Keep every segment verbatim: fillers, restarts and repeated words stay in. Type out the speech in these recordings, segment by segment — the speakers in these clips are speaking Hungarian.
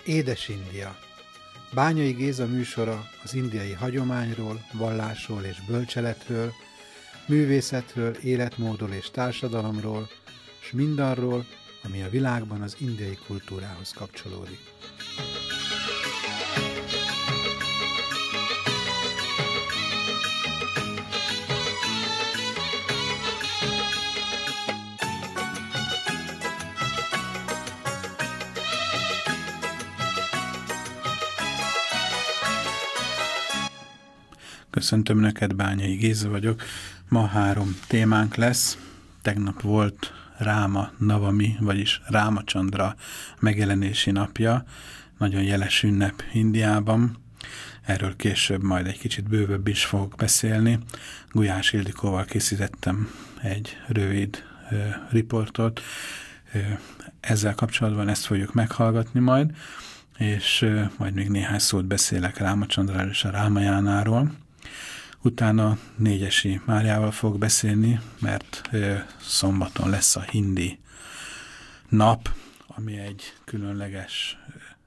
Édes India. Bányai Géza műsora az indiai hagyományról, vallásról és bölcseletről, művészetről, életmódról és társadalomról, s mindarról, ami a világban az indiai kultúrához kapcsolódik. Köszöntöm Önöket, Bányai Géza vagyok. Ma három témánk lesz. Tegnap volt Ráma Navami, vagyis Rámacandra megjelenési napja. Nagyon jeles ünnep Indiában. Erről később majd egy kicsit bővebb is fogok beszélni. Gulyás Ildikóval készítettem egy rövid ö, riportot. Ö, ezzel kapcsolatban ezt fogjuk meghallgatni majd, és ö, majd még néhány szót beszélek Rámacandráról és a Rámajánáról. Utána Négyesi Máriával fog beszélni, mert ö, szombaton lesz a hindi nap, ami egy különleges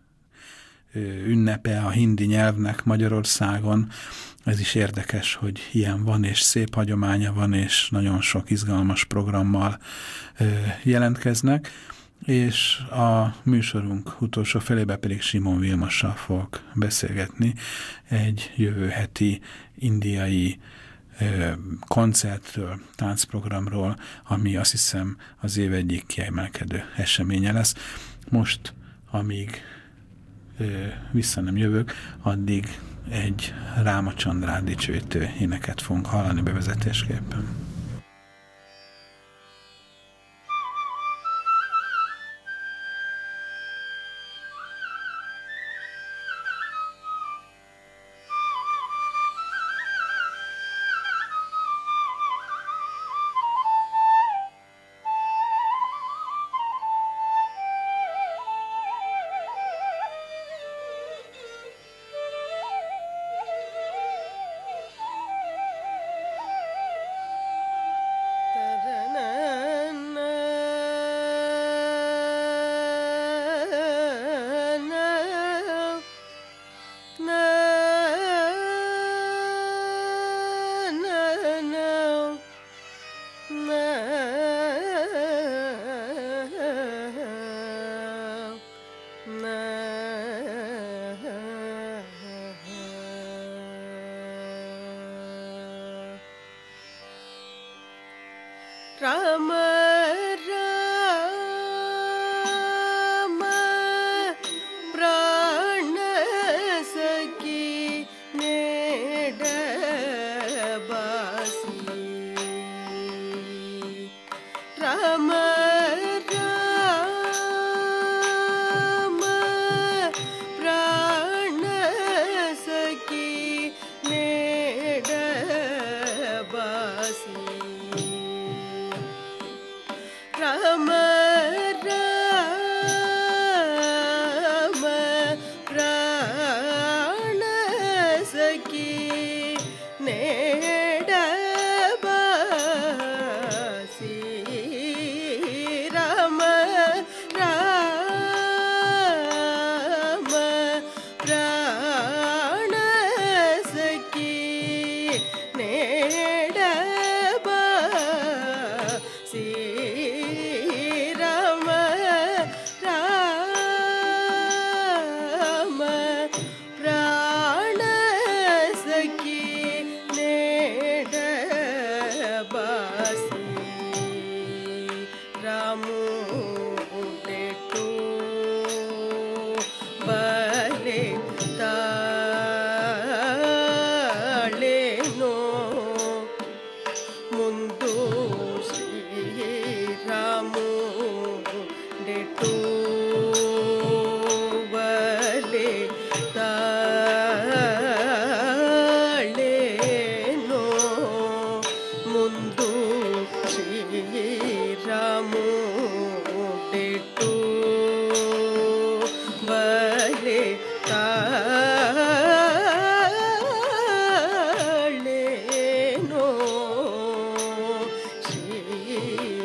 ö, ünnepe a hindi nyelvnek Magyarországon. Ez is érdekes, hogy ilyen van, és szép hagyománya van, és nagyon sok izgalmas programmal ö, jelentkeznek. És a műsorunk utolsó felében pedig Simon Vilmossal fog beszélgetni egy jövő heti indiai ö, koncertről, táncprogramról, ami azt hiszem az év egyik kiemelkedő eseménye lesz. Most, amíg ö, vissza nem jövök, addig egy Rámacandrát dicsőítő éneket fogunk hallani bevezetésképpen.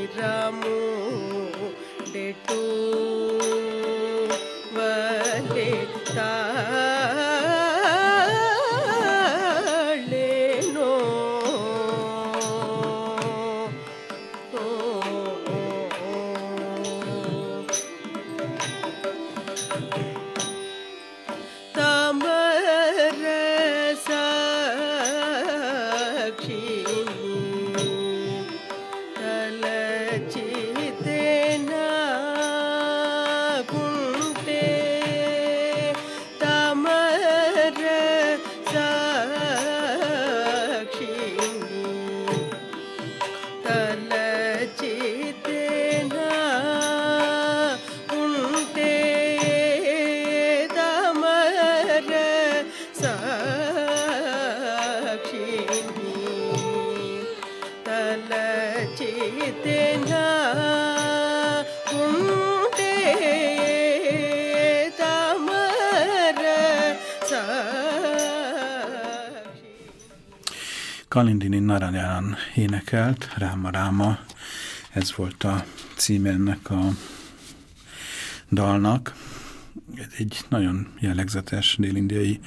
Vale Kalindini Narayan énekelt, Ráma Ráma, ez volt a címe ennek a dalnak. Ez egy nagyon jellegzetes dél-indiai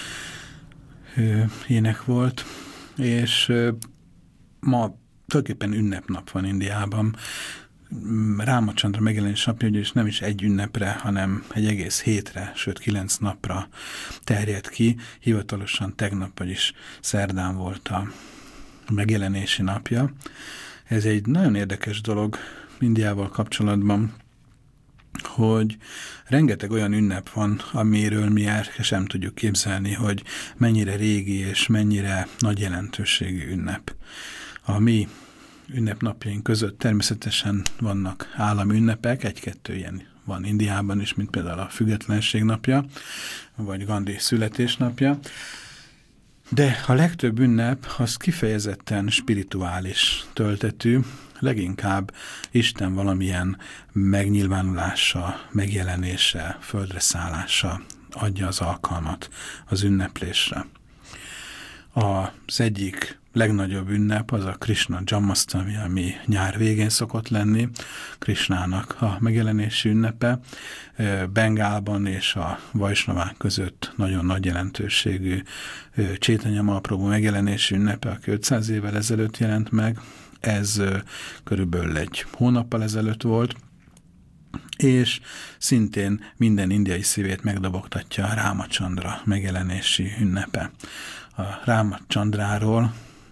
ének volt, és ma tulajdonképpen ünnepnap van Indiában. Rámacandra megjelenés napja, és nem is egy ünnepre, hanem egy egész hétre, sőt kilenc napra terjed ki. Hivatalosan tegnap, vagyis szerdán volt a megjelenési napja. Ez egy nagyon érdekes dolog Indiával kapcsolatban, hogy rengeteg olyan ünnep van, amiről mi el sem tudjuk képzelni, hogy mennyire régi és mennyire nagy jelentőségű ünnep. A mi ünnepnapjaink között természetesen vannak állami ünnepek, egy-kettő ilyen van Indiában is, mint például a Függetlenség napja, vagy Gandhi születésnapja, de a legtöbb ünnep az kifejezetten spirituális töltetű, leginkább Isten valamilyen megnyilvánulása, megjelenése, földre szállása adja az alkalmat az ünneplésre. Az egyik legnagyobb ünnep az a Krishna Janmashtami, ami nyár végén szokott lenni, Krishnának a megjelenési ünnepe. Bengálban és a Vajsnavák között nagyon nagy jelentőségű Chaitanya Mahaprabhu megjelenési ünnepe, aki ötszáz évvel ezelőtt jelent meg. Ez körülbelül egy hónappal ezelőtt volt, és szintén minden indiai szívét megdobogtatja a Rámacandra megjelenési ünnepe. A Rámacandráról,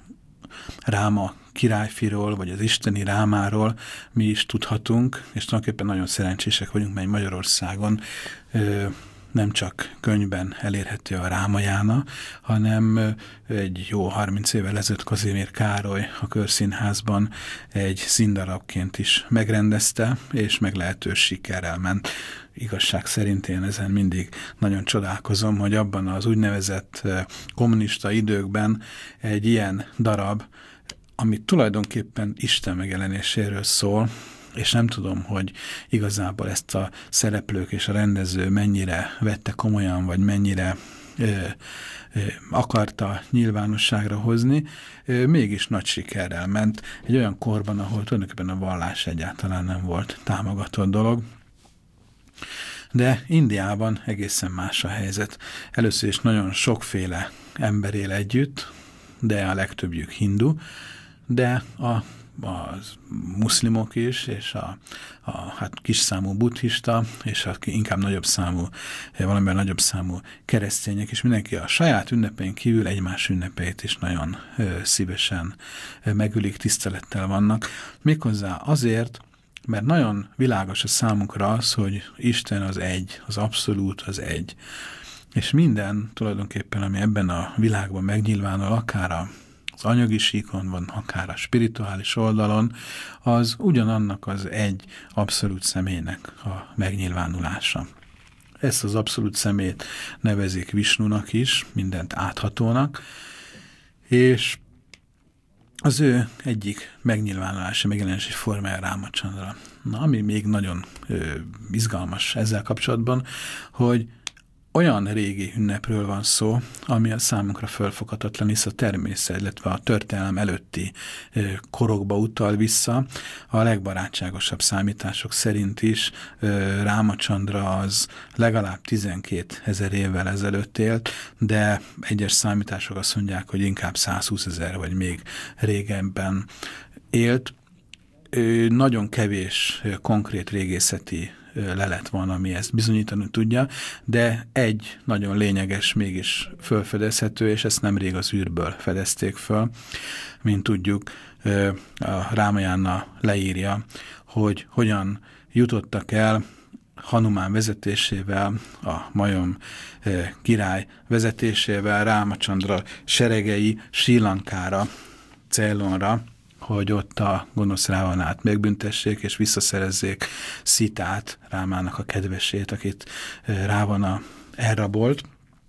Ráma királyfiról, vagy az isteni Rámáról mi is tudhatunk, és tulajdonképpen nagyon szerencsések vagyunk, mert Magyarországon ö, nem csak könyvben elérhető a Rámajána, hanem egy jó harminc évvel ezelőtt Kazimír Károly a Körszínházban egy színdarabként is megrendezte, és meglehetős sikerrel ment. Igazság szerint én ezen mindig nagyon csodálkozom, hogy abban az úgynevezett kommunista időkben egy ilyen darab, ami tulajdonképpen Isten megjelenéséről szól, és nem tudom, hogy igazából ezt a szereplők és a rendező mennyire vette komolyan, vagy mennyire ö, ö, akarta nyilvánosságra hozni, ö, mégis nagy sikerrel ment egy olyan korban, ahol tulajdonképpen a vallás egyáltalán nem volt támogatott dolog. De Indiában egészen más a helyzet. Először is nagyon sokféle ember él együtt, de a legtöbbjük hindu, de a a muszlimok is, és a, a hát kisszámú buddhista, és a inkább nagyobb számú, valamivel nagyobb számú keresztények, és mindenki a saját ünnepein kívül egymás ünnepeit is nagyon ö, szívesen ö, megülik, tisztelettel vannak. Méghozzá azért, mert nagyon világos a számunkra az, hogy Isten az egy, az abszolút az egy. És minden tulajdonképpen, ami ebben a világban megnyilvánul, akár a az anyagi síkon van, akár a spirituális oldalon, az ugyanannak az egy abszolút személynek a megnyilvánulása. Ezt az abszolút személyt nevezik Visnunak is, mindent áthatónak, és az ő egyik megnyilvánulási, megjelenési formája Rámacandra. Na, ami még nagyon ö, izgalmas ezzel kapcsolatban, hogy olyan régi ünnepről van szó, ami a számunkra fölfoghatatlan, hisz a természet, illetve a történelem előtti korokba utal vissza. A legbarátságosabb számítások szerint is Rámacsandra az legalább tizenkét ezer évvel ezelőtt élt, de egyes számítások azt mondják, hogy inkább százhúszezer vagy még régebben élt. Nagyon kevés konkrét régészeti lelet van, ami ezt bizonyítani tudja, de egy nagyon lényeges mégis fölfedezhető, és ezt nemrég az űrből fedezték föl. Mint tudjuk, a Rámajána leírja, hogy hogyan jutottak el Hanumán vezetésével, a Majom király vezetésével Rámacsandra seregei Srí Lankára, Ceylonra, hogy ott a gonosz Rávanát megbüntessék, és visszaszerezzék Szitát, Rámának a kedvesét, akit Rávana elrabolt.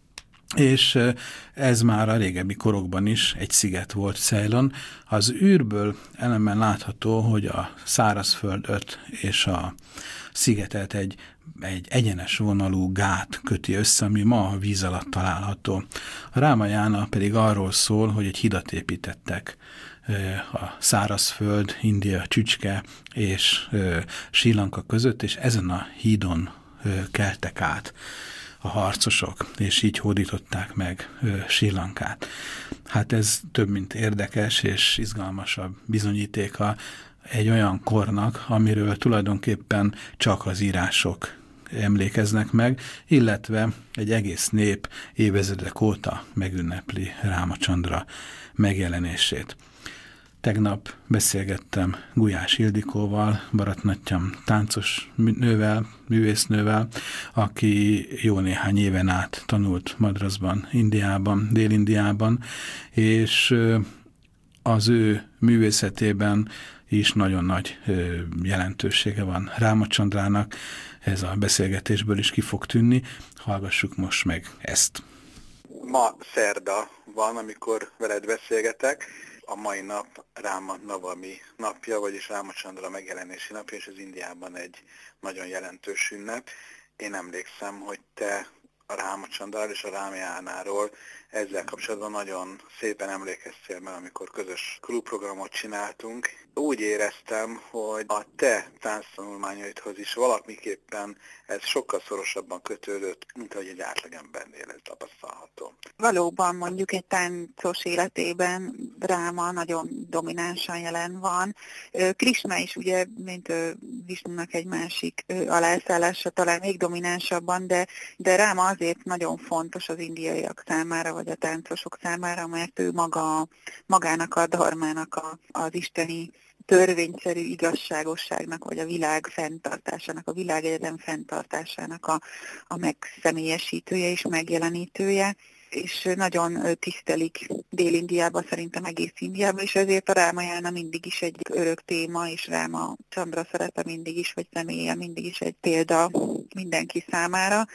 És ez már a régebbi korokban is egy sziget volt Ceylon. Az űrből ellenben látható, hogy a szárazföldet és a szigetet egy, egy egyenes vonalú gát köti össze, ami ma a víz alatt található. A Rámajána pedig arról szól, hogy egy hidat építettek a szárazföld, India csücske és Srí Lanka között, és ezen a hídon keltek át a harcosok, és így hódították meg Srí Lankát. Hát ez több mint érdekes és izgalmasabb bizonyítéka egy olyan kornak, amiről tulajdonképpen csak az írások emlékeznek meg, illetve egy egész nép évezredek óta megünnepli Rámacsandra megjelenését. Tegnap beszélgettem Gulyás Ildikóval, Bharatanatyam táncos nővel, művésznővel, aki jó néhány éven át tanult Madrasban, Indiában, Dél-Indiában, és az ő művészetében is nagyon nagy jelentősége van Rámacsandrának. Ez a beszélgetésből is ki fog tűnni. Hallgassuk most meg ezt. Ma szerda van, amikor veled beszélgetek. A mai nap Ráma Navami napja, vagyis Rámacsandra megjelenési napja, és ez Indiában egy nagyon jelentős ünnep. Én emlékszem, hogy te a Rámacsandráról és a Rámajánáról ezzel kapcsolatban nagyon szépen emlékeztél meg, amikor közös klubprogramot csináltunk. Úgy éreztem, hogy a te tánctanulmányaidhoz is valamiképpen ez sokkal szorosabban kötődött, mint ahogy egy átlagembernél ez tapasztalható. Valóban mondjuk egy táncos életében Ráma nagyon dominánsan jelen van. Krishna is ugye, mint Visnunak egy másik alászállása, talán még dominánsabban, de, de Ráma azért nagyon fontos az indiaiak számára, vagy a táncosok számára, mert ő maga, magának a dharmának, a, az isteni törvényszerű igazságosságnak, vagy a világ fenntartásának, a világegyetem fenntartásának a, a megszemélyesítője és megjelenítője, és nagyon tisztelik Dél-Indiában, szerintem egész Indiában, és ezért a Rámajána mindig is egy örök téma, és Ráma Csandra szerepe mindig is, vagy személye mindig is egy példa mindenki számára.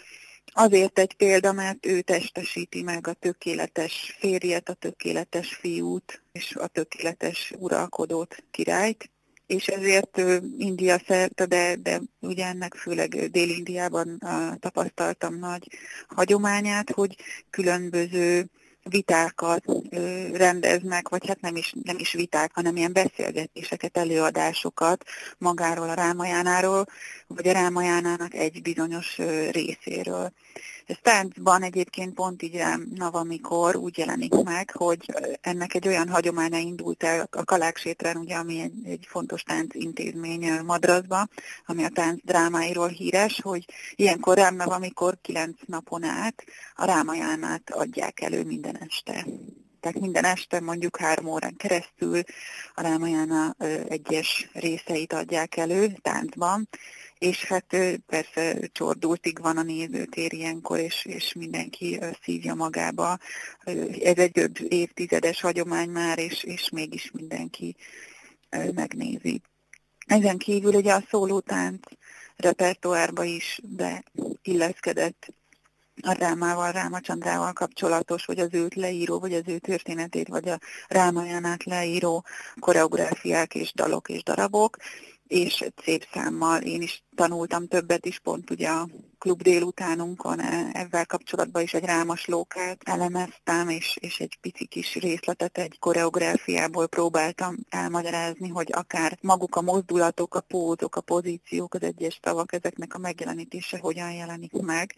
Azért egy példa, mert ő testesíti meg a tökéletes férjet, a tökéletes fiút és a tökéletes uralkodót, királyt, és ezért India szerte, de, de ugye ennek főleg Dél-Indiában tapasztaltam nagy hagyományát, hogy különböző vitákat rendeznek, vagy hát nem is, nem is viták, hanem ilyen beszélgetéseket, előadásokat magáról a Rámajánáról, vagy a Rámajánának egy bizonyos részéről. Ez táncban egyébként pont így Navamikor úgy jelenik meg, hogy ennek egy olyan hagyománya indult el a Kaláksétrán, ugye, ami egy, egy fontos táncintézmény Madrasban, ami a tánc drámáiról híres, hogy ilyenkor Rám Navamikor kilenc napon át a Rámajánát adják elő minden este. Tehát minden este mondjuk három órán keresztül a Rámajána egyes részeit adják elő táncban, és hát persze csordultig van a nézőtér ilyenkor, és, és mindenki szívja magába. Ez egy több évtizedes hagyomány már, és, és mégis mindenki megnézi. Ezen kívül ugye a szólótánc repertoárba is beilleszkedett a Rámával, Rámacsandrával kapcsolatos, vagy az őt leíró, vagy az ő történetét, vagy a Rámajánát leíró koreográfiák és dalok és darabok. és szép számmal én is tanultam többet is, pont ugye a klub délutánunkon ezzel kapcsolatban is egy rámaslókát elemeztem, és, és egy pici kis részletet egy koreográfiából próbáltam elmagyarázni, hogy akár maguk a mozdulatok, a pózok, a pozíciók, az egyes tavak, ezeknek a megjelenítése hogyan jelenik meg.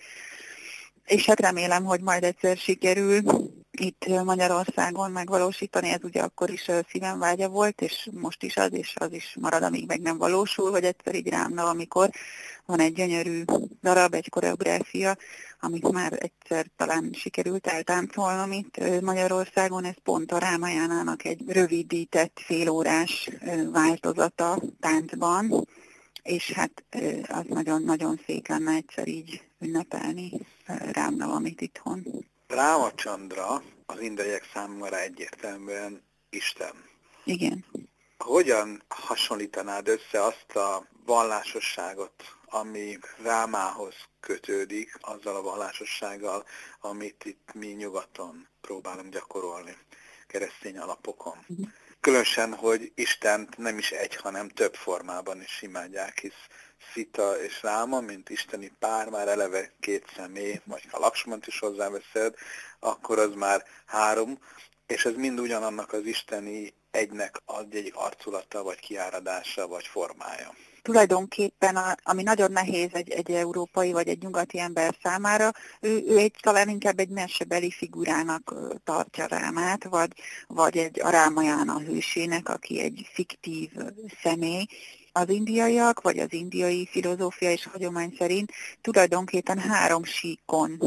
És hát remélem, hogy majd egyszer sikerül itt Magyarországon megvalósítani, ez ugye akkor is szívem vágya volt, és most is az, és az is marad, amíg meg nem valósul, hogy egyszer így rám, amikor van egy gyönyörű darab, egy koreográfia, amit már egyszer talán sikerült eltáncolnom itt Magyarországon, ez pont a Rámajánának egy rövidített félórás változata táncban, és hát az nagyon-nagyon szép lenne egyszer így ünnepelni Rámnavamit itthon. Rámacandra az indiaiak számára egyértelműen Isten. Igen. Hogyan hasonlítanád össze azt a vallásosságot, ami Rámához kötődik, azzal a vallásossággal, amit itt mi nyugaton próbálunk gyakorolni keresztény alapokon? Uh-huh. Különösen, hogy Istent nem is egy, hanem több formában is imádják, hisz Szita és Ráma, mint isteni pár, már eleve két személy, vagy ha Laksmant is hozzáveszed, akkor az már három, és ez mind ugyanannak az isteni egynek ad egyik arculata, vagy kiáradása, vagy formája. Tulajdonképpen, a, ami nagyon nehéz egy, egy európai vagy egy nyugati ember számára, ő, ő egy, talán inkább egy mesebeli figurának tartja Rámát, vagy, vagy egy a Rámajána hősének, aki egy fiktív személy. Az indiaiak, vagy az indiai filozófia és hagyomány szerint tulajdonképpen három síkon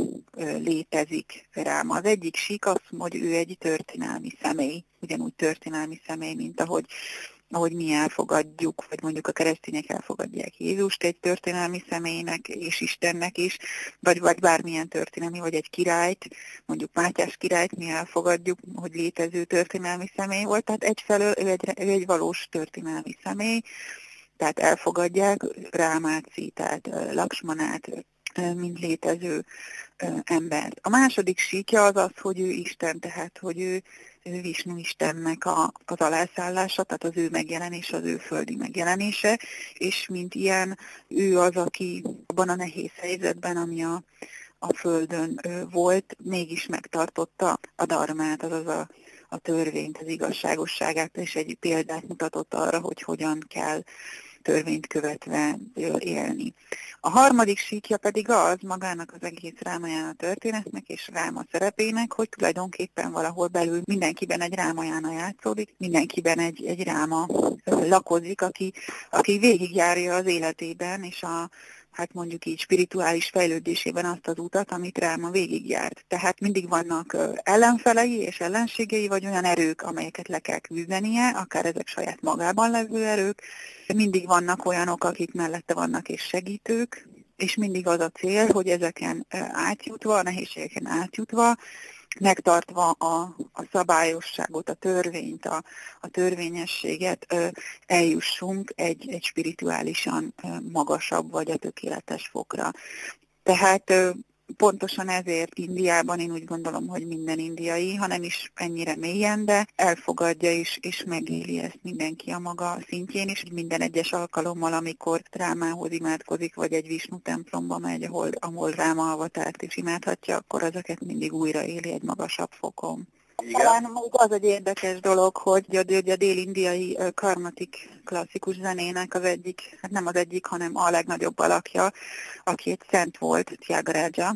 létezik Ráma. Az egyik sík azt mondja, hogy ő egy történelmi személy, ugyanúgy történelmi személy, mint ahogy ahogy mi elfogadjuk, vagy mondjuk a keresztények elfogadják Jézust egy történelmi személynek és Istennek is, vagy, vagy bármilyen történelmi, vagy egy királyt, mondjuk Mátyás királyt mi elfogadjuk, hogy létező történelmi személy volt, tehát egyfelől ő egy, ő egy valós történelmi személy, tehát elfogadják Rámát, Szítát, Laksmanát, mint létező embert. A második síkja az az, hogy ő Isten, tehát hogy ő, ő Visnu Istennek a, az alászállása, tehát az ő megjelenése, az ő földi megjelenése, és mint ilyen ő az, aki abban a nehéz helyzetben, ami a, a földön volt, mégis megtartotta a dharmát, azaz a, a törvényt, az igazságosságát, és egy példát mutatott arra, hogy hogyan kell törvényt követve élni. A harmadik síkja pedig az magának az egész Rámajána történetnek és Ráma szerepének, hogy tulajdonképpen valahol belül mindenkiben egy Rámajána játszódik, mindenkiben egy, egy Ráma lakozik, aki, aki végigjárja az életében és a hát mondjuk így spirituális fejlődésében azt az utat, amit Ráma végigjárt. Tehát mindig vannak ellenfelei és ellenségei, vagy olyan erők, amelyeket le kell küzdenie, akár ezek saját magában levő erők. Mindig vannak olyanok, akik mellette vannak és segítők, és mindig az a cél, hogy ezeken átjutva, a nehézségeken átjutva, megtartva a, a szabályosságot, a törvényt, a, a törvényességet, ö, eljussunk egy, egy spirituálisan ö, magasabb vagy a tökéletes fokra. Tehát ö, pontosan ezért Indiában én úgy gondolom, hogy minden indiai, ha nem is ennyire mélyen, de elfogadja is, és megéli ezt mindenki a maga szintjén, és minden egyes alkalommal, amikor Rámához imádkozik, vagy egy Visnu templomba megy, ahol, ahol Ráma avatárt is imádhatja, akkor ezeket mindig újra éli egy magasabb fokon. Igen. Talán még az egy érdekes dolog, hogy a, a dél-indiai karmatik klasszikus zenének az egyik, hát nem az egyik, hanem a legnagyobb alakja, aki egy szent volt, Tyagaraja.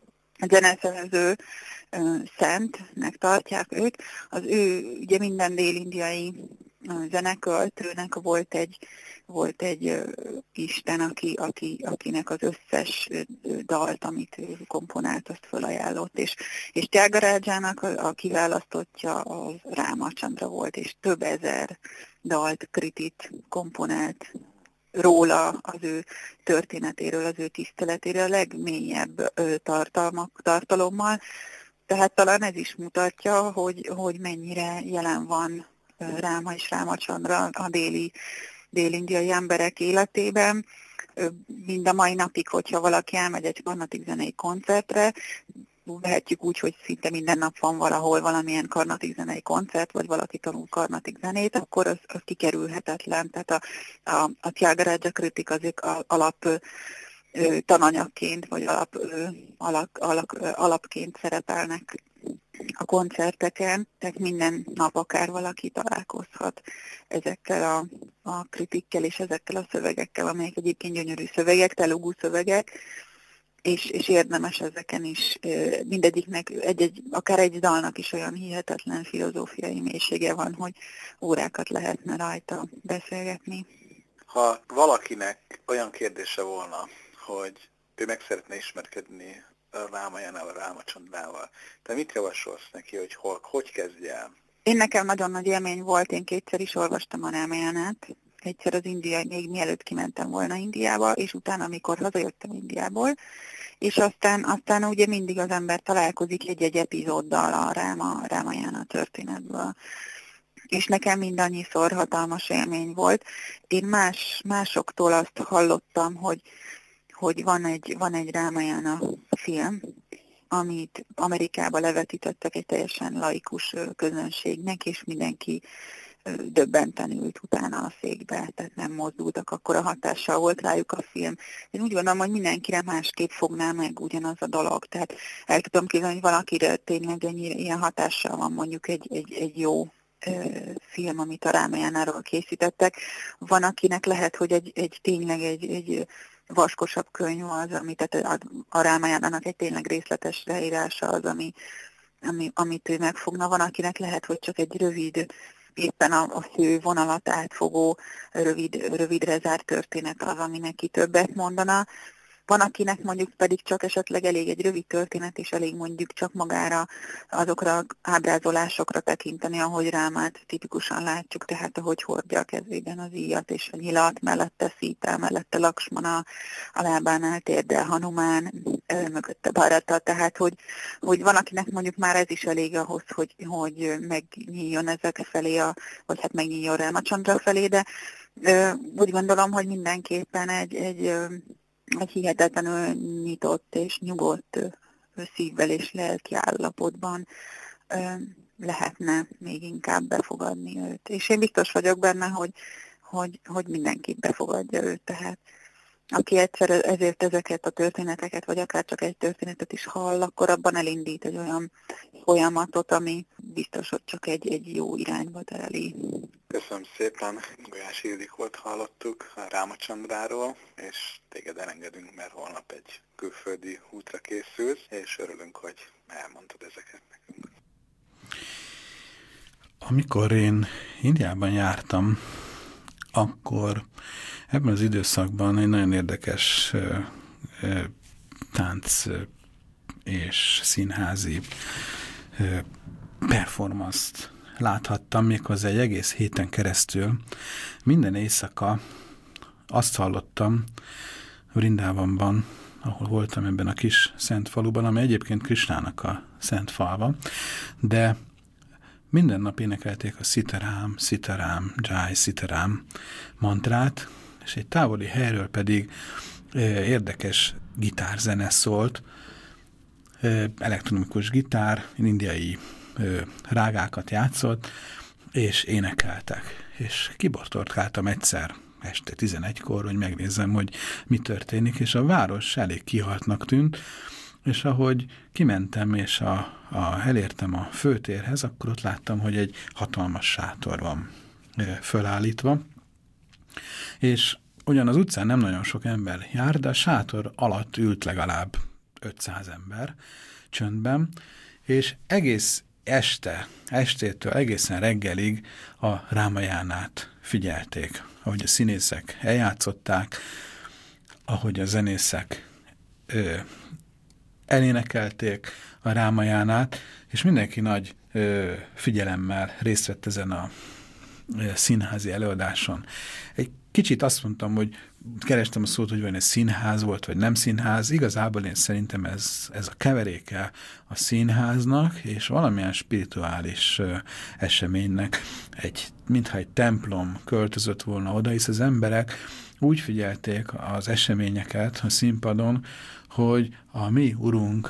A zeneszerző szentnek tartják őt. Az ő, ugye minden dél-indiai zeneköltőnek volt egy, volt egy uh, isten, aki, aki, akinek az összes uh, dalt, amit ő komponált, azt felajánlott. És, és Tyagarajának a, a kiválasztottja az Rámacandra volt, és több ezer dalt, kritit komponált róla, az ő történetéről, az ő tiszteletéről, a legmélyebb uh, tartalmak, tartalommal. Tehát talán ez is mutatja, hogy, hogy mennyire jelen van Ráma és Rámacandra a déli, dél-indiai emberek életében. Mind a mai napig, hogyha valaki elmegy egy karnatik zenei koncertre, vehetjük úgy, hogy szinte minden nap van valahol valamilyen karnatik zenei koncert, vagy valaki tanul karnatik zenét, akkor az, az kikerülhetetlen. Tehát a, a, a Tyagaraja kritik azok alap ö, tananyagként, vagy alap, ö, alak, alak, ö, alapként szerepelnek a koncerteken, tehát minden nap akár valaki találkozhat ezekkel a, a kritikkel és ezekkel a szövegekkel, amelyek egyébként gyönyörű szövegek, telugu szövegek, és, és érdemes ezeken is, mindegyiknek, egy-egy, akár egy dalnak is olyan hihetetlen filozófiai mélysége van, hogy órákat lehetne rajta beszélgetni. Ha valakinek olyan kérdése volna, hogy ő meg szeretne ismerkedni a Rámajánával, Rámacandrával, te mit javasolsz neki, hogy hol, hogy kezdje el? Én nekem nagyon nagy élmény volt, én kétszer is olvastam a Rámajánát. Egyszer az indiai, még mielőtt kimentem volna Indiába, és utána, amikor hazajöttem Indiából, és aztán, aztán ugye mindig az ember találkozik egy-egy epizóddal a Ráma, Rámajána történetből. És nekem mindannyiszor hatalmas élmény volt. Én más, másoktól azt hallottam, hogy, hogy van egy, van egy Rámajána film, amit Amerikába levetítettek egy teljesen laikus közönségnek, és mindenki döbbenten ült utána a székbe, tehát nem mozdultak, akkor a hatással volt rájuk a film. Én úgy gondolom, hogy mindenkire másképp fogná meg ugyanaz a dolog, tehát el tudom képzelni, hogy valakire tényleg ennyire ilyen hatással van mondjuk egy, egy, egy jó ö, film, amit a Rámajánáról készítettek. Van, akinek lehet, hogy egy, egy tényleg egy, egy vaskosabb könyv az, ami, tehát a, a Rámajánának egy tényleg részletes leírása az, ami, ami, amit ő megfogna. Van, akinek lehet, hogy csak egy rövid, éppen a, a fő vonalat átfogó, rövid, rövidre zárt történet az, ami neki többet mondana. Van, akinek mondjuk pedig csak esetleg elég egy rövid történet, és elég mondjuk csak magára azokra ábrázolásokra tekinteni, ahogy Rámát tipikusan látjuk, tehát ahogy hordja a kezében az íjat és a nyilat, mellette Szíta, mellette Laksmana, a lábánál térdel Hanumán, mögötte Bharata, tehát hogy, hogy van, akinek mondjuk már ez is elég ahhoz, hogy, hogy megnyíljon ezek felé, a, vagy hát megnyíljon Rámacandra felé, de úgy gondolom, hogy mindenképpen egy, egy egy hihetetlenül nyitott és nyugodt szívvel és lelki állapotban lehetne még inkább befogadni őt. És én biztos vagyok benne, hogy, hogy, hogy mindenki befogadja őt. Tehát aki egyszer ezért ezeket a történeteket, vagy akár csak egy történetet is hall, akkor abban elindít egy olyan folyamatot, ami biztos, hogy csak egy, egy jó irányba tereli. Köszönöm szépen, Gulyás Ildikót hallottuk a Rámacandráról, és téged elengedünk, mert holnap egy külföldi útra készülsz, és örülünk, hogy elmondtad ezeket nekünk. Amikor én Indiában jártam, akkor ebben az időszakban egy nagyon érdekes ö, ö, tánc ö, és színházi ö, performance-t láthattam, méghozzá egy egész héten keresztül. Minden éjszaka azt hallottam Vrindávamban, ahol voltam ebben a kis szent faluban, ami egyébként Krisnának a szent falva, de minden nap énekelték a Sitaram, Sitaram, Jai, Sitaram mantrát, és egy távoli helyről pedig e, érdekes gitárzene szólt, e, elektronikus gitár, indiai e, rágákat játszott, és énekeltek. És kibortorkáltam egyszer este tizenegykor, hogy megnézzem, hogy mi történik, és a város elég kihaltnak tűnt, és ahogy kimentem, és a, a, elértem a főtérhez, akkor ott láttam, hogy egy hatalmas sátor van e, fölállítva, és ugyan az utcán nem nagyon sok ember jár, de a sátor alatt ült legalább ötszáz ember csöndben, és egész este, estétől egészen reggelig a Rámajánát figyelték, ahogy a színészek eljátszották, ahogy a zenészek ö, elénekelték a Rámajánát, és mindenki nagy ö, figyelemmel részt vett ezen a ö, színházi előadáson. Egy kicsit azt mondtam, hogy kerestem a szót, hogy van egy színház volt, vagy nem színház. Igazából én szerintem ez, ez a keveréke a színháznak, és valamilyen spirituális ö, eseménynek, egy, mintha egy templom költözött volna oda, hisz az emberek úgy figyelték az eseményeket a színpadon, hogy a mi urunk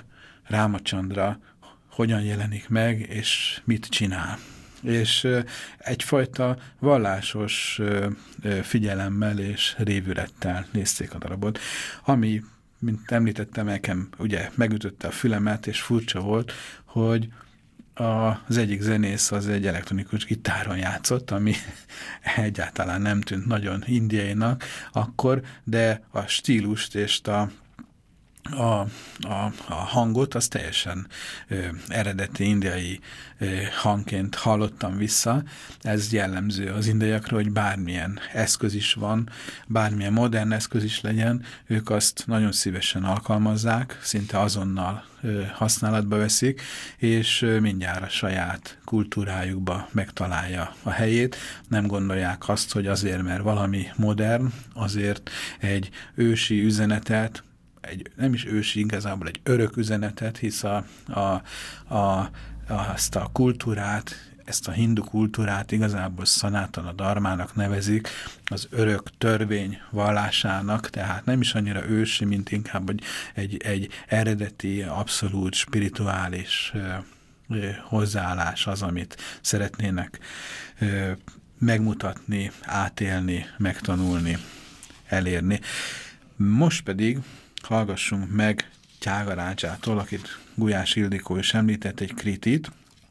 Rámacandra hogyan jelenik meg, és mit csinál. És egyfajta vallásos figyelemmel és révülettel nézték a darabot, ami, mint említettem, nekem ugye megütötte a fülemet, és furcsa volt, hogy az egyik zenész az egy elektronikus gitáron játszott, ami egyáltalán nem tűnt nagyon indiainak akkor, de a stílust és a A, a, a hangot, az teljesen ö, eredeti indiai ö, hangként hallottam vissza. Ez jellemző az indiaiakra, hogy bármilyen eszköz is van, bármilyen modern eszköz is legyen, ők azt nagyon szívesen alkalmazzák, szinte azonnal ö, használatba veszik, és ö, mindjárt a saját kultúrájukba megtalálja a helyét. Nem gondolják azt, hogy azért, mert valami modern, azért egy ősi üzenetet, egy, nem is ősi, igazából egy örök üzenetet, hisz a, a, a, a, ezt a kultúrát, ezt a hindu kultúrát igazából Szanátana Dharmának nevezik, az örök törvény vallásának, tehát nem is annyira ősi, mint inkább egy, egy, egy eredeti, abszolút spirituális ö, ö, hozzáállás az, amit szeretnének ö, megmutatni, átélni, megtanulni, elérni. Most pedig hallgassunk meg Tyagaraja-tól, akit Gulyás Ildikó is említett, egy kritit.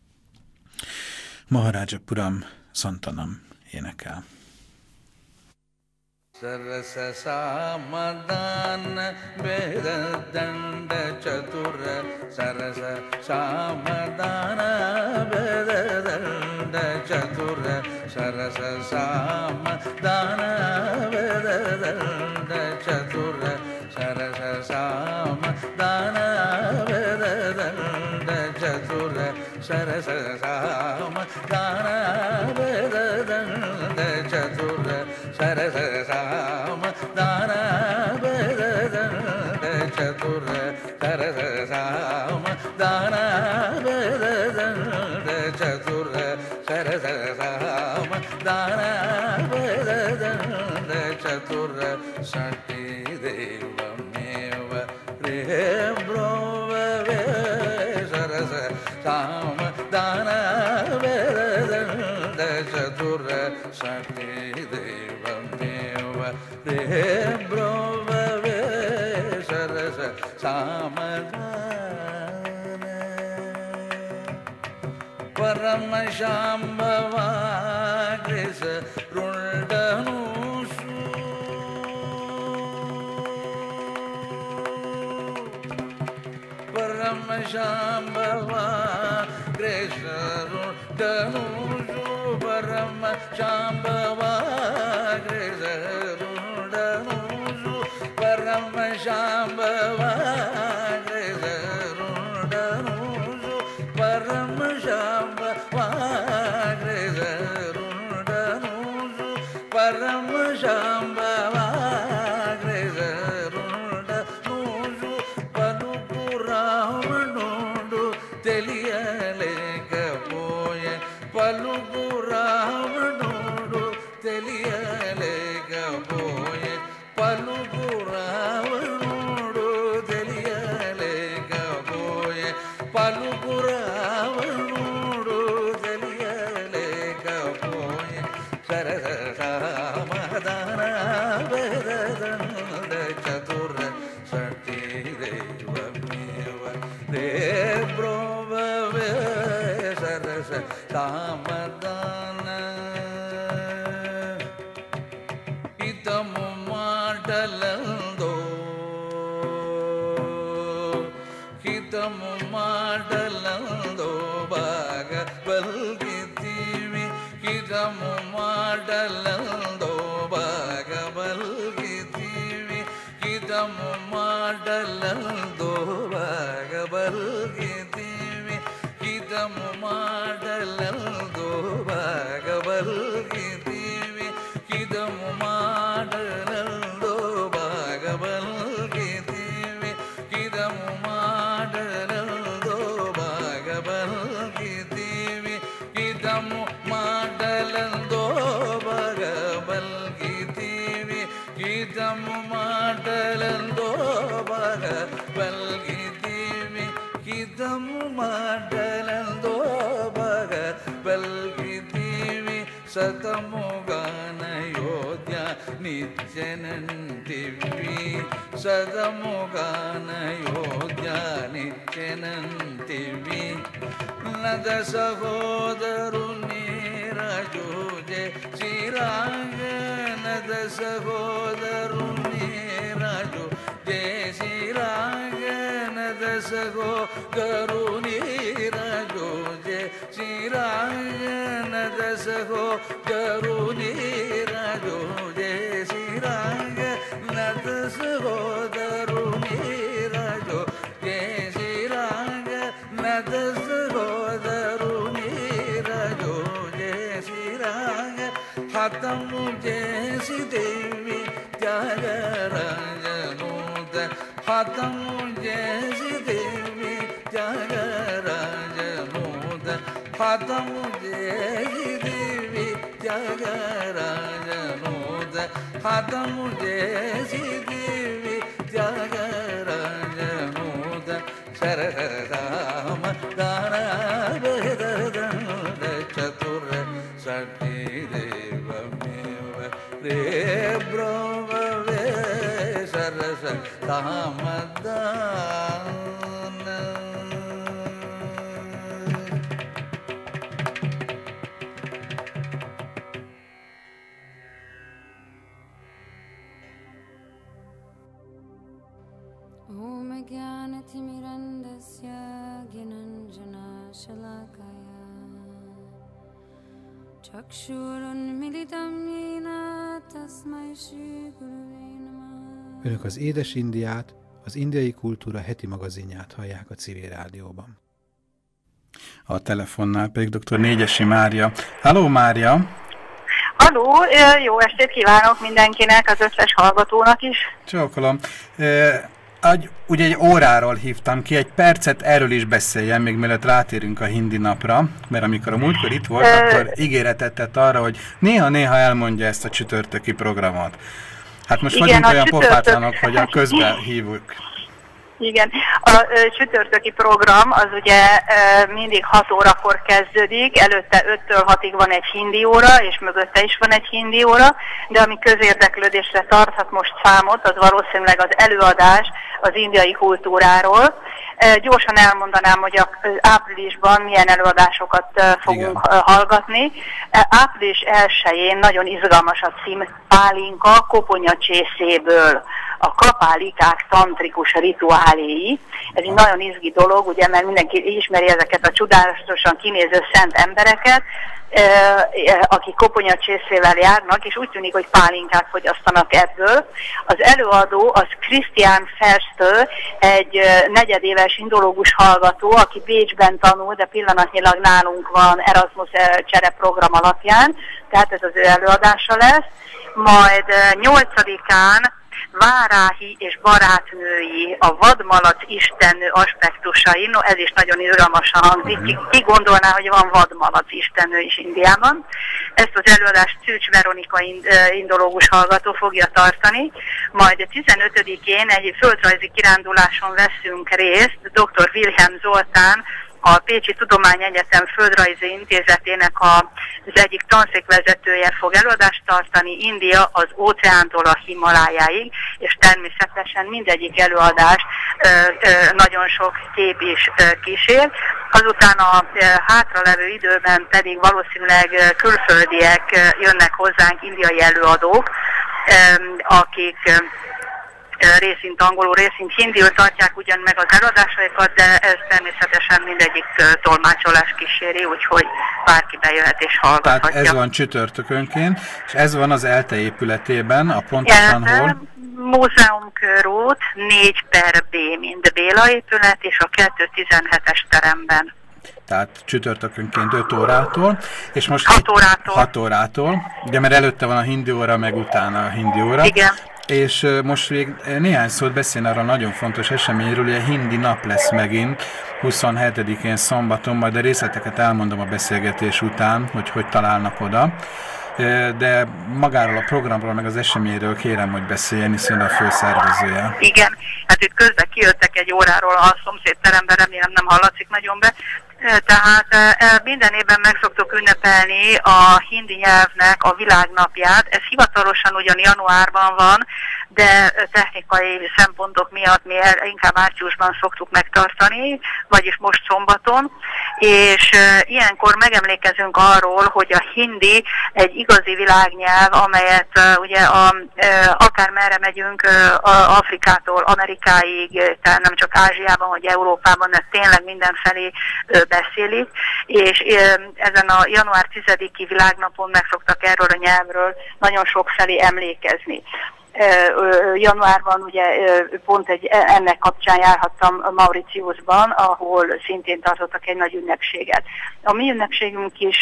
Maharajapuram Santanam énekel. Sarasa Samadhan Veda Danda Chatura Sarasa Samadhan Veda Danda Chatura Sarasa Samadhan Veda Danda Chatura Sarasa Samadhan Veda Danda Chatura Sarasa Samadhan Veda Danda Chatura Sarasa Samadhana Vedadanda Chatura Sarasa Samadhana Vedadanda Chatura Sarasa Samadhana Vedadanda Chatura Shakti Deva Meva Rebrova Sarasa Samadhana Vedadanda Chatura Shakti Deva Rebrova Sarasa Samadhana Paramashambhava Krisa Rundanusu Paramashambhava Krisa Rundanusu Paramashambhava Krisa Paramashambhava Krisa Rundanusu Paramashambhava Krisa Rundanusu Paramashambhava Krisa Rundanusu Palukuravanundu Teliyalekapoye Palukuravanundu Teliyalekapoye Palukuravanundu Teliyalekapoye Palukuravanundu Teliyalekapoye Sarasa Samadhana Vedadanda Chatura Shakti Deva Meva Rebrova Sarasa Samadhana Itamu Madalando Itamu Madalando Baga Balgitivi Itamu Madalando Baga Balgitivi Itamu Madalando Baga Balgitivi Itamu Madalando Baga Balgitivi Itamu Madalando Baga Balgitivi Itamu Madalando Baga Balgitivi Itamu Madalando Baga Balgitivi Itamu Madalando Baga Balgitivi ಹಿತಮು ಮಾಡಲೆಂದೋ ಬಗ ಬಲ್ಗಿದ್ದೀವಿ ಸತಮು ಗಾನ ಯೋಧ್ಯ ನಿತ್ಯನಂತಿವಿ ಸದಮು ಗಾನ ಯೋಧ್ಯ ನಿತ್ಯನಂತಿವಿ ನದ ಸಹೋದರು ನೀರಜೋಜೆ ಶ್ರೀರಾಂಗನದ ಸಹೋದರು ನೀರಜೋ ಜಯ ಶ್ರೀರಾಂಗನದ ಸಹೋದರು ನೀರಜೋ ಜಯ ಶ್ರೀರಾಂಗನದ ಸಹೋದರು ನೀರಜೋ ಜಯ ಶ್ರೀರಾಂಗನದ ಸಹೋದರು ನೀರಜೋ ಜಯ ಶ್ರೀರಾಂಗನದ ಸಹೋದರು ನೀರಜೋ ಜಯ ಶ್ರೀರಾಂಗ ಹತಮು ಜಯಸಿ ದೇವಿ ತ್ಯಾಗರಾಜನೂತ ಹತಮು ಜಯಸಿ ದೇವಿ ತ್ಯಾಗರಾಜನೂತ ಹತಮು ಜಯಸಿ ದೇವಿ ತ್ಯಾಗರಾಜನೂತ ಹತಮು ಜಯಸಿ ದೇವಿ ತ್ಯಾಗರಾಜನೂತ ಶರರಾಮ ದಾನ ಚತುರ ಸಟಿ ದೇವಮೇವ ರೇ ಬ್ರಹ್ಮವೇ ಸರಸ ಕಾಮದಾನ ಓಂ ಜ್ಞಾನತಿಮಿರಂಧಸ್ಯ ಜ್ಞಾನಾಂಜನಶಲಾಕಯ ಚಕ್ಷುರುನ್ಮಿಲಿತಂ ಯೇನ ತಸ್ಮೈ ಶ್ರೀ ಗುರವೇ ನಮಃ. Önök az Édes Indiát, az Indiai Kultúra heti magazinját hallják a Civil Rádióban. A telefonnál pedig dr. Négyesi Mária. Halló, Mária! Halló, jó estét kívánok mindenkinek, az összes hallgatónak is. Csókolom. Ugye egy óráról hívtam ki, egy percet erről is beszéljen, még mielőtt rátérünk a hindi napra, mert amikor a múltkor itt volt, akkor ígéretet tett arra, hogy néha-néha elmondja ezt a csütörtöki programot. Hát most igen, vagyunk olyan csütörtök... pofátlanok, hogy a közben hívjuk. Igen, a ö, csütörtöki program az ugye ö, mindig hat órakor kezdődik, előtte öttől hatig van egy hindi óra, és mögötte is van egy hindi óra, de ami közérdeklődésre tarthat most számot, az valószínűleg az előadás az indiai kultúráról. Ö, gyorsan elmondanám, hogy a, áprilisban milyen előadásokat ö, fogunk ö, hallgatni. Ö, április elsején nagyon izgalmas a cím, Pálinka koponya csészéből. A kapálikák tantrikus rituáléi. Ez egy nagyon izgi dolog, ugye, mert mindenki ismeri ezeket a csodálatosan kinéző szent embereket, akik koponyacsészével járnak, és úgy tűnik, hogy pálinkák fogyasztanak ebből. Az előadó az Christian Ferstö, egy negyedéves indológus hallgató, aki Bécsben tanul, de pillanatnyilag nálunk van Erasmus csereprogram alapján, tehát ez az ő előadása lesz. Majd nyolcadikán Váráhi és barátnői, a vadmalac istennő aspektusai, no ez is nagyon izgalmasan hangzik, ki, ki gondolná, hogy van vadmalac istennő is Indiában. Ezt az előadást Szűcs Veronika indológus hallgató fogja tartani, majd tizenötödikén egy földrajzi kiránduláson veszünk részt, dr. Wilhelm Zoltán, a Pécsi Tudományegyetem Földrajzi Intézetének a, az egyik tanszékvezetője fog előadást tartani, India az óceántól a Himalájáig, és természetesen mindegyik előadást ö, ö, nagyon sok kép is ö, kísér. Azután a ö, hátralevő időben pedig valószínűleg ö, külföldiek ö, jönnek hozzánk, indiai előadók, ö, akik ö, részint angolul, részint hindiül tartják ugyan meg az előadásaikat, de ez természetesen mindegyik tolmácsolás kíséri, úgyhogy bárki bejöhet és hallgathatja. Tehát ez van csütörtökönként, és ez van az ELTE épületében, a pontosan ez hol? Múzeum körút négy per B, mint Béla épület, és a kettőszáztizenhetes teremben. Tehát csütörtökönként öt órától, és most hat órától. hat órától, ugye mert előtte van a hindi óra, meg utána a hindi óra. Igen. És most még néhány szót beszélni arra nagyon fontos eseményről, hogy a hindi nap lesz megint, huszonhetedikén szombaton, majd a részleteket elmondom a beszélgetés után, hogy hogy találnak oda. de magáról a programról, meg az eseményről kérem, hogy beszéljen, hiszen a főszervezője. Igen, hát itt közben kijöttek egy óráról a szomszédteremben, remélem nem hallatszik nagyon be. Tehát minden évben meg szoktuk ünnepelni a hindi nyelvnek a világnapját. Ez hivatalosan ugyan januárban van, de technikai szempontok miatt mi inkább márciusban szoktuk megtartani, vagyis most szombaton, és ilyenkor megemlékezünk arról, hogy a hindi egy igazi világnyelv, amelyet ugye a, akár merre megyünk, Afrikától Amerikáig, tehát nem csak Ázsiában vagy Európában, de tényleg mindenfelé beszélik, és ezen a január tizediki világnapon meg szoktak erről a nyelvről nagyon sokfelé emlékezni. Januárban ugye pont egy, ennek kapcsán járhattam Mauritiusban, ahol szintén tartottak egy nagy ünnepséget. A mi ünnepségünk is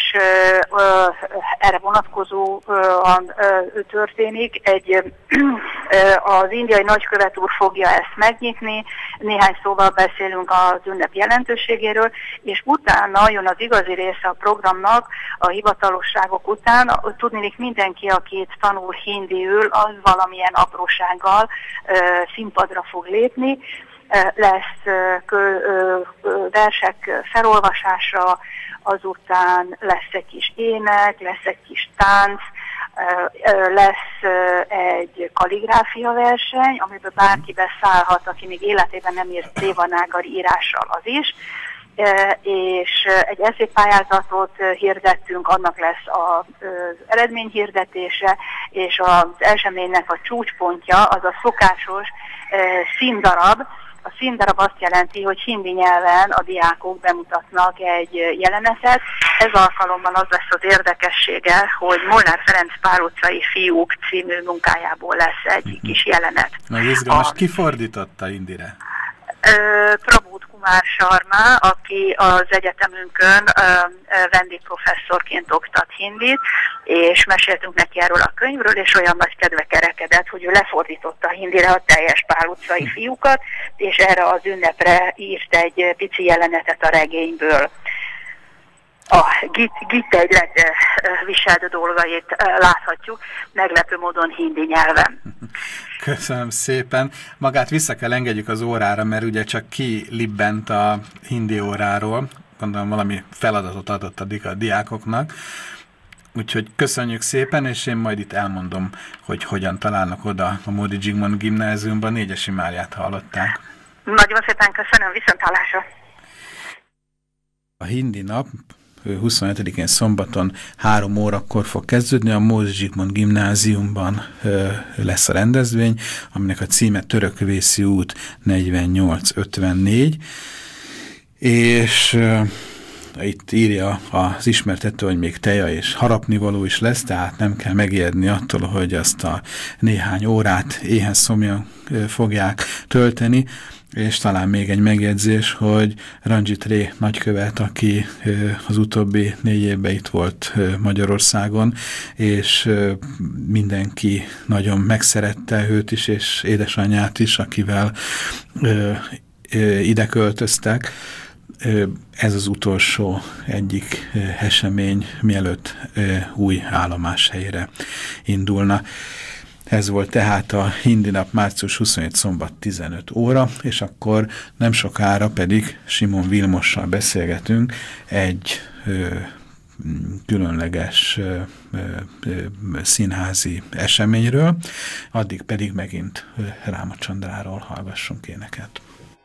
erre vonatkozóan történik. Egy, az indiai nagykövet úr fogja ezt megnyitni, néhány szóval beszélünk az ünnep jelentőségéről, és utána jön az igazi része a programnak, a hivatalosságok után. Tudniillik mindenki, aki itt tanul hindiül, az valami ilyen aprósággal ö, színpadra fog lépni, ö, lesz ö, kö, ö, versek felolvasása, azután lesz egy kis ének, lesz egy kis tánc, ö, ö, lesz ö, egy kalligráfia verseny, amiben bárki beszállhat, aki még életében nem írt Devanagari írással, az is. És egy eszélypályázatot hirdettünk, annak lesz az eredményhirdetése, és az eseménynek a csúcspontja az a szokásos színdarab. A színdarab azt jelenti, hogy hindi nyelven a diákok bemutatnak egy jelenetet. Ez alkalommal az lesz az érdekessége, hogy Molnár Ferenc Pál utcai fiúk című munkájából lesz egy kis jelenet. Na, izgalmas, a... ki fordította hindire? Prabhut Kumar Sharma, aki az egyetemünkön vendégprofesszorként oktat hindit, és meséltünk neki erről a könyvről, és olyan nagy kedve kerekedett, hogy ő lefordította a hindire a teljes Pál utcai fiúkat, és erre az ünnepre írt egy pici jelenetet a regényből. A Git, Git egylet viselt dolgait láthatjuk, meglepő módon hindi nyelven. Köszönöm szépen. Magát vissza kell engedjük az órára, mert ugye csak ki libbent a hindi óráról. Gondolom valami feladatot adott a diákoknak. Úgyhogy köszönjük szépen, és én majd itt elmondom, hogy hogyan találnak oda a Módi Zsigmond gimnáziumban. Négyesi Máriát hallották. Nagyon szépen köszönöm, viszonthallásra. A hindi nap huszonhetedikén szombaton három órakor fog kezdődni, a Módi Zsigmond gimnáziumban ö, lesz a rendezvény, aminek a címe Törökvészi út negyvennyolc ötvennégy, és ö, itt írja az ismertető, hogy még teja és harapnivaló is lesz, tehát nem kell megijedni attól, hogy azt a néhány órát éhen szomjan fogják tölteni. És talán még egy megjegyzés, hogy Ranjit Ray nagykövet, aki az utóbbi négy évben itt volt Magyarországon, és mindenki nagyon megszerette őt is, és édesanyját is, akivel ide költöztek. Ez az utolsó egyik esemény, mielőtt új állomáshelyre indulna. Ez volt tehát a hindi nap március huszonötödike szombat tizenöt óra, és akkor nem sokára pedig Simon Vilmossal beszélgetünk egy ö, különleges ö, ö, színházi eseményről, addig pedig megint Ráma Csandráról hallgassunk éneket.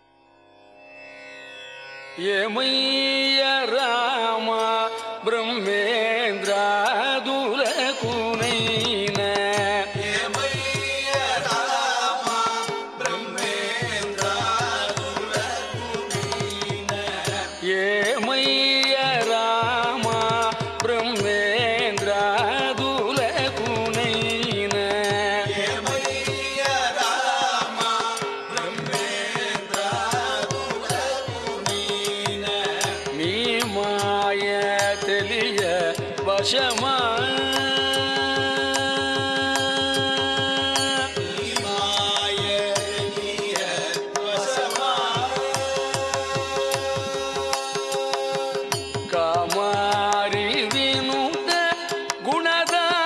Yemaya Rama Brahmendra Dulakunina Yemaya Rama Brahmendra Dulakunina Yemaya Rama Brahmendra Dulakunina Yemaya Rama Brahmendra Dulakunina Mimaya Teliya Vashama Kamari Vinuda Gunada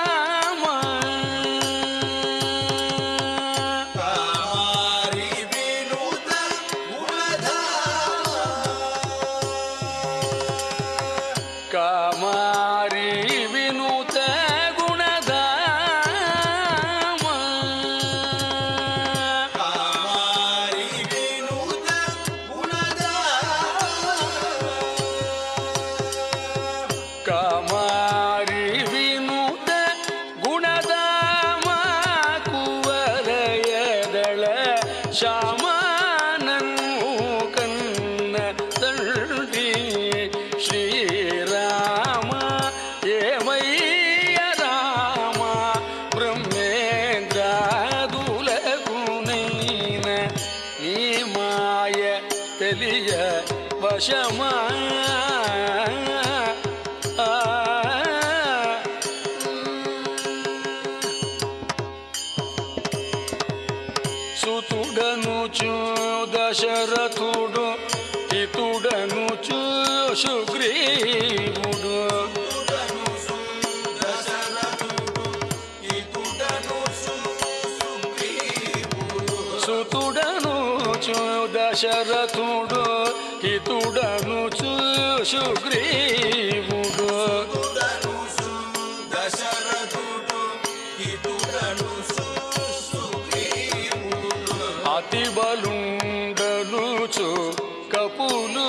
శ్యామానను కన్న తండ్రి శ్రీరామ ఏమయ్య రామ బ్రహ్మేంద్రాదులకునైన నీ మాయ తెలియ వశమా సుతుడనుచు దశరథుడు హితుడనుచు సుగ్రీవుడు సుతుడనుచు దశరథుడు హితుడనుచు సుగ్రీవుడు అతి బలుండనుచు కపులు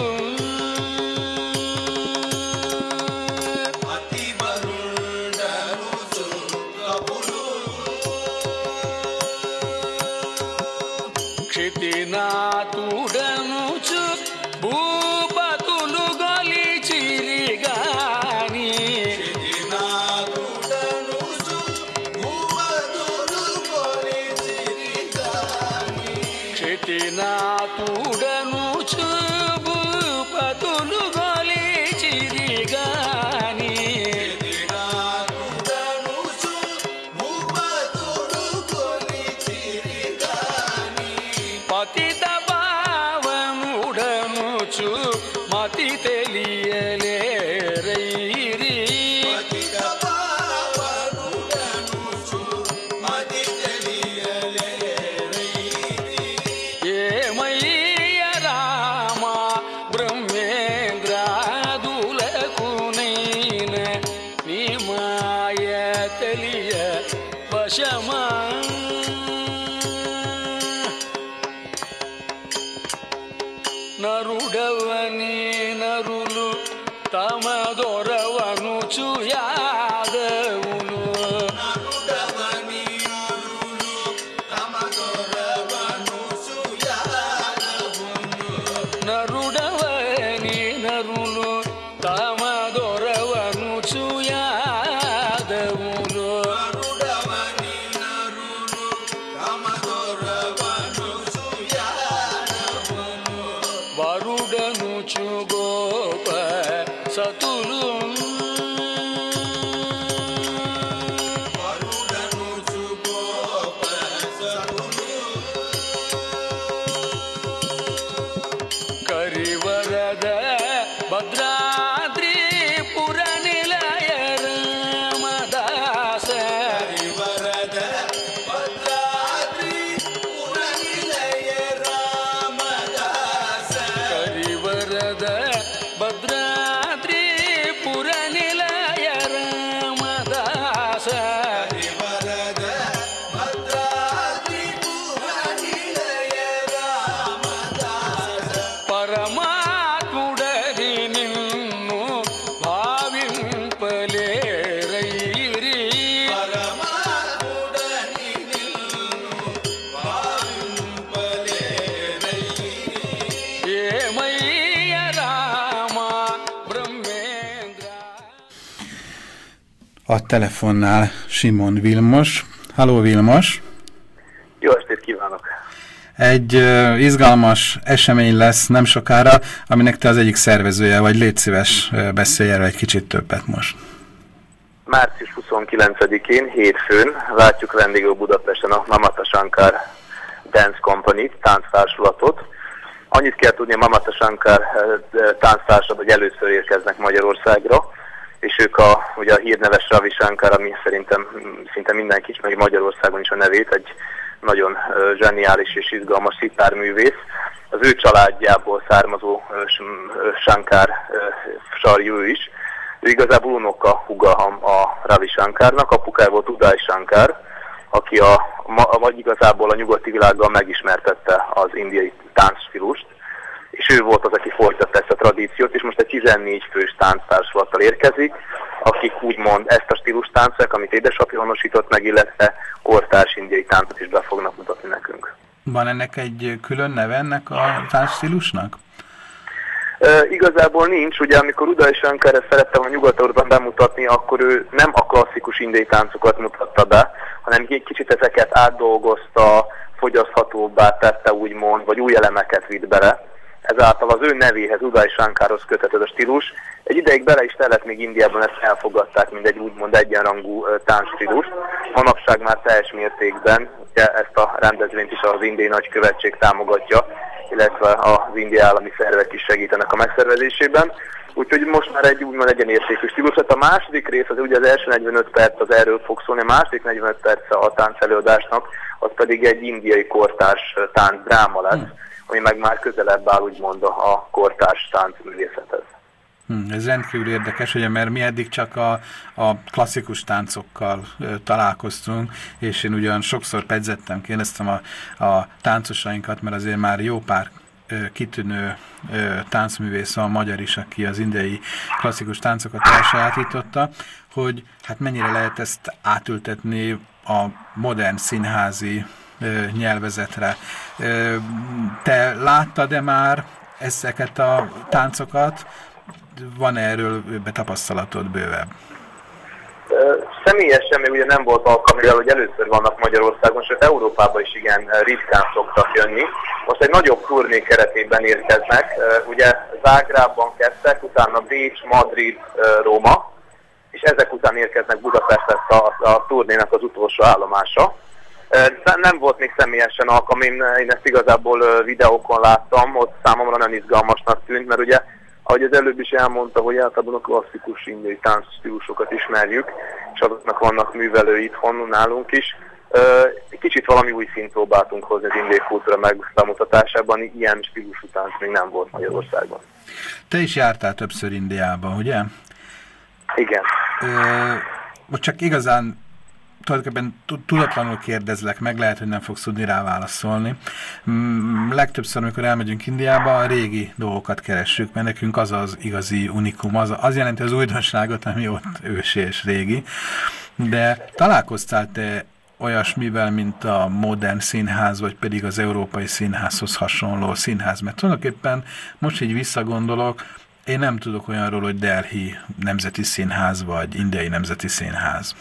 క్షితినాతుడనుచు భూపతులు గొలిచిరిగాని క్షితినాతుడనుచు భూపతులు గొలిచిరిగాని పతిత భావనుడనుచు మతి తెలియలేరైరి ఏమయ్య రామ బ్రహ్మేంద్రాదులకునైన నీ మాయ తెలియ వశమా నరుడవని నరులు తమ దొరవనుచు యాదవులు నరుడవని నరులు తమ దొరవనుచు యాదవులు వరుడనుచు గోప సతులు కరివరద భద్రాద్రి పుర నిలయ రామదాస కరివరద భద్రాద్రి పుర నిలయ రామదాస పరమాత్ముడని నిన్ను భావింపలేరైరి ఏమయ్య రామ Brahmendra. A telefonnál Simon Vilmos. Halló Vilmos! Jó estét kívánok! Egy uh, izgalmas esemény lesz nem sokára, aminek te az egyik szervezője vagy. Légy szíves, uh, beszélj erről egy kicsit többet most. március huszonkilencedikén, hétfőn látjuk vendégül Budapesten a Mamata Shankar Dance Company-t, tánctársulatot. Annyit kell tudni, a Mamata Shankar tánctársulat, hogy először érkeznek Magyarországra, és ők a, ugye a hírneves Ravi Shankar, ami szerintem szinte mindenki ismeri Magyarországon is a nevét, egy nagyon uh, zseniális és izgalmas szitárművész. Az ő családjából származó uh, Shankar uh, sarjú ő is. Ő igazából unoka húga a Ravi Shankarnak, apukája volt Uday Shankar, aki a, a, igazából a nyugati világgal megismertette az indiai táncstílust, és ő volt az, aki folytatta ezt a tradíciót, és most egy tizennégy fős tánctársulattal érkezik, akik úgymond ezt a stílus táncok, amit édesapja honosított meg, illetve kortárs indiai táncot is be fognak mutatni nekünk. Van ennek egy külön neve ennek a táncstílusnak? Uh, igazából nincs, ugye amikor Uday Shankar szerettem a Nyugat-Európában bemutatni, akkor ő nem a klasszikus indiai táncokat mutatta be, hanem egy kicsit ezeket átdolgozta, fogyaszthatóbbá tette úgymond, vagy új elemeket vitt bele. Ezáltal az ő nevéhez, Uday Shankarhoz köthető a stílus. Egy ideig bele is telett, még Indiában ezt elfogadták, mint egy úgymond egyenrangú uh, táncstílus. Manapság már teljes mértékben, ugye ezt a rendezvényt is az indiai nagykövetség támogatja, illetve az indiai állami szervek is segítenek a megszervezésében. Úgyhogy most már egy úgymond egyenértékű stílus. Hát a második rész, az ugye az első negyvenöt perc az erről fog szólni, a második negyvenöt perc a tánc előadásnak, az pedig egy indiai kortárs tánc dráma lesz, hmm. ami meg már közelebb áll úgymond a kortárs táncművészethez. Hmm, ez rendkívül érdekes, ugye, mert mi eddig csak a, a klasszikus táncokkal ö, találkoztunk, és én ugyan sokszor pedzettem, kérdeztem a, a táncosainkat, mert azért már jó pár ö, kitűnő ö, táncművész van, magyar is, aki az indiai klasszikus táncokat elsajátította, hogy hát mennyire lehet ezt átültetni a modern színházi ö, nyelvezetre. Ö, te láttad-e már ezeket a táncokat? Van erről betapasztalatod bővebb? Személyesen még ugye nem volt alkalom, mivel hogy először vannak Magyarországon, sőt Európában is igen ritkán szoktak jönni. Most egy nagyobb turné keretében érkeznek. Ugye Zágrábban kezdtek, utána Bécs, Madrid, Róma, és ezek után érkeznek Budapest, lesz a, a turnénak az utolsó állomása. Nem volt még személyesen alkalom, én, én ezt igazából videókon láttam, ott számomra nem izgalmasnak tűnt, mert ugye ahogy az előbb is elmondta, hogy általában a klasszikus indiai táncstílusokat ismerjük, és azoknak vannak művelői itthon nálunk is. Kicsit valami új szint próbáltunk hozni az indiai kultúra megbemutatásában, ilyen stílusú tánc még nem volt Magyarországon. Te is jártál többször Indiában, ugye? Igen. Most csak igazán tulajdonképpen tudatlanul kérdezlek meg, lehet, hogy nem fogsz tudni rá válaszolni. Legtöbbször, amikor elmegyünk Indiába, a régi dolgokat keressük, mert nekünk az az igazi unikum, az, az jelenti az újdonságot, ami ott ősi és régi. De találkoztál te olyasmivel, mint a modern színház, vagy pedig az európai színházhoz hasonló színház? Mert tulajdonképpen most így visszagondolok, én nem tudok olyanról, hogy Delhi Nemzeti Színház, vagy Indiai Nemzeti Színház.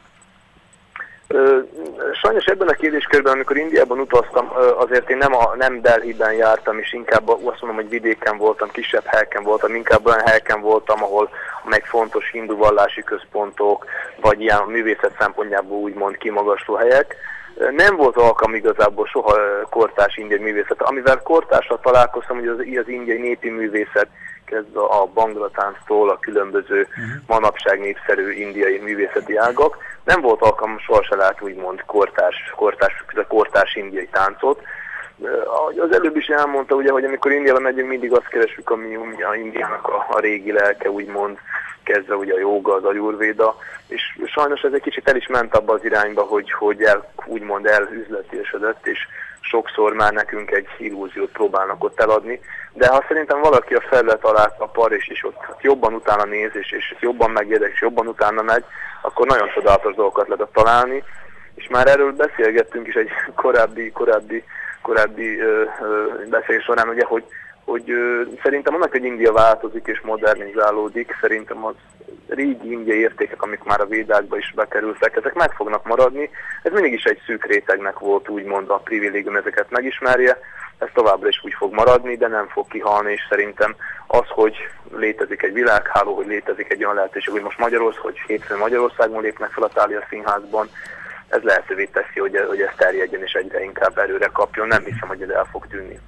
Sajnos ebben a kérdéskörben, amikor Indiában utaztam, azért én nem, a, nem Delhiben jártam, és inkább azt mondom, hogy vidéken voltam, kisebb helyeken voltam, inkább olyan helyeken voltam, ahol meg fontos hindu vallási központok, vagy ilyen a művészet szempontjából úgymond kimagasló helyek. Nem volt alkalom igazából soha kortárs indiai művészet. Amivel kortársal találkoztam, hogy az, az indiai népi művészet, kezdve a bangratánctól a különböző uh-huh. manapság népszerű indiai művészeti ágak. Nem volt alkalmam sohasem lát úgymond kortárs, kortárs, kortárs indiai táncot. Az előbb is elmondta, ugye, hogy amikor Indiába megyünk, mindig azt keresünk, ami a Indiának a, a régi lelke, úgymond, kezdve ugye a jóga, az ajurvéda, és sajnos ez egy kicsit el is ment abba az irányba, hogy, hogy el, úgymond elüzletélsedett, és sokszor már nekünk egy illúziót próbálnak ott eladni, de ha szerintem valaki a felület alá tapar, és, és ott jobban utána néz, és, és jobban megérdek, és jobban utána megy, akkor nagyon csodálatos dolgokat lehet találni, és már erről beszélgettünk is egy korábbi, korábbi, korábbi ö, ö, beszélés során, ugye, hogy, hogy ö, szerintem annak, hogy India változik és modernizálódik, szerintem az régi indiai értékek, amik már a védákba is bekerültek, ezek meg fognak maradni. Ez mindig is egy szűk rétegnek volt úgymond a privilégium, ezeket megismerje. Ez továbbra is úgy fog maradni, de nem fog kihalni, és szerintem az, hogy létezik egy világháló, hogy létezik egy olyan lehetőség, hogy most Magyarország, hogy hétfőn Magyarországon lépnek fel a Thália Színházban, ez lehetővé teszi, hogy, hogy ez terjedjen és egyre inkább erőre kapjon. Nem hiszem, hogy ez el fog tűnni.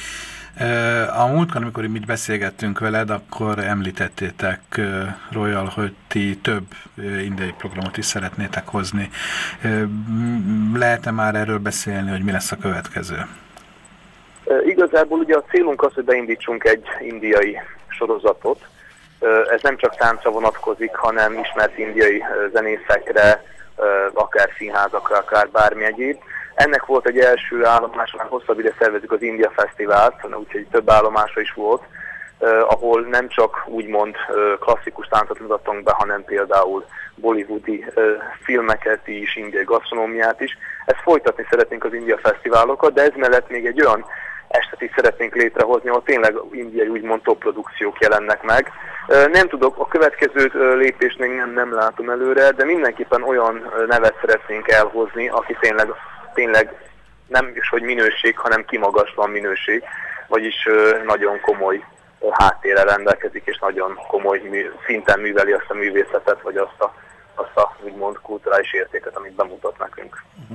A múltkor, amikor mit beszélgettünk veled, akkor említettétek, Royal, hogy ti több indiai programot is szeretnétek hozni. Lehet-e már erről beszélni, hogy mi lesz a következő? Igazából ugye a célunk az, hogy beindítsunk egy indiai sorozatot. Ez nem csak táncra vonatkozik, hanem ismert indiai zenészekre, akár színházakra, akár bármi egyéb. Ennek volt egy első állomás, már hosszabb ide szervezik az India Fesztivált, úgyhogy több állomása is volt. ahol nem csak úgymond klasszikus táncot mutatunk be, hanem például bollywoodi filmeket is, indiai gasztronómiát is. Ezt folytatni szeretnénk az India fesztiválokat, de ez mellett még egy olyan estet is szeretnénk létrehozni, ahol tényleg indiai úgymond top produkciók jelennek meg. Nem tudok, a következő lépést még nem, nem látom előre, de mindenképpen olyan nevet szeretnénk elhozni, aki tényleg, tényleg nem is hogy minőség, hanem kimagaslan minőség, vagyis nagyon komoly háttérrel rendelkezik, és nagyon komoly mű, szinten műveli azt a művészetet, vagy azt a, azt a úgymond kulturális értéket, amit bemutat nekünk. Uh-huh.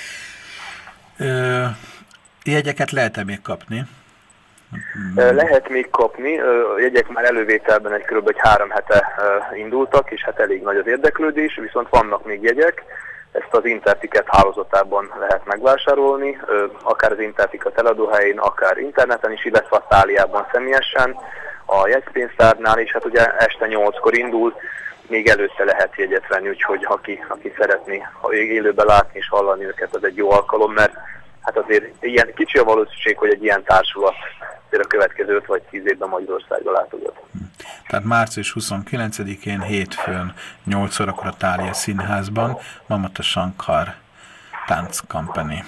Ö, jegyeket lehet-e még kapni? Lehet még kapni, jegyek már elővételben egy kb. egy három hete indultak, és hát elég nagy az érdeklődés, viszont vannak még jegyek, ezt az Interticket hálózatában lehet megvásárolni, akár az Interticket eladóhelyén, akár interneten is, illetve a Táliában személyesen, a jegypénztárnál, és hát ugye este nyolckor indul, még előtte lehet jegyet venni, úgyhogy aki, aki szeretné ha élőben látni és hallani őket, az egy jó alkalom, mert hát azért ilyen, kicsi a valószínűség, hogy egy ilyen társulat a következő öt vagy tíz évben Magyarországra látogat. Tehát március huszonkilencedikén hétfőn nyolc órakor a Thália Színházban Mamata Shankar Dance Company.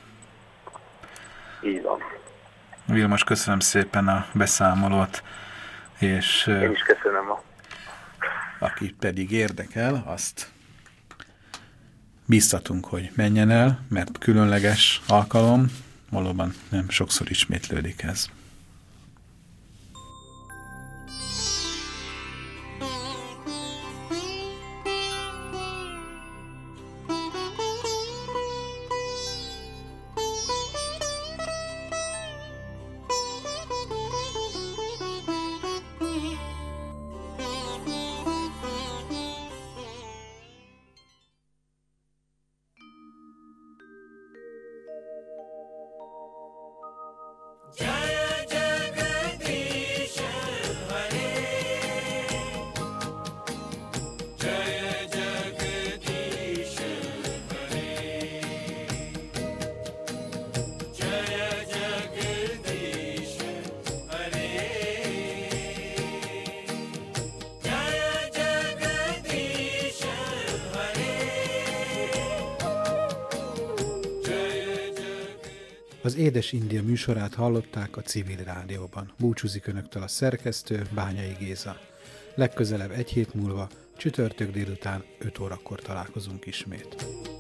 Így van. Vilmos, köszönöm szépen a beszámolót, és én is köszönöm. A... akit pedig érdekel, azt biztatunk, hogy menjen el, mert különleges alkalom, valóban nem sokszor ismétlődik ez. Az Édes India műsorát hallották a Civil Rádióban. Búcsúzik önöktől a szerkesztő, Bányai Géza. Legközelebb egy hét múlva, csütörtök délután öt órakor találkozunk ismét.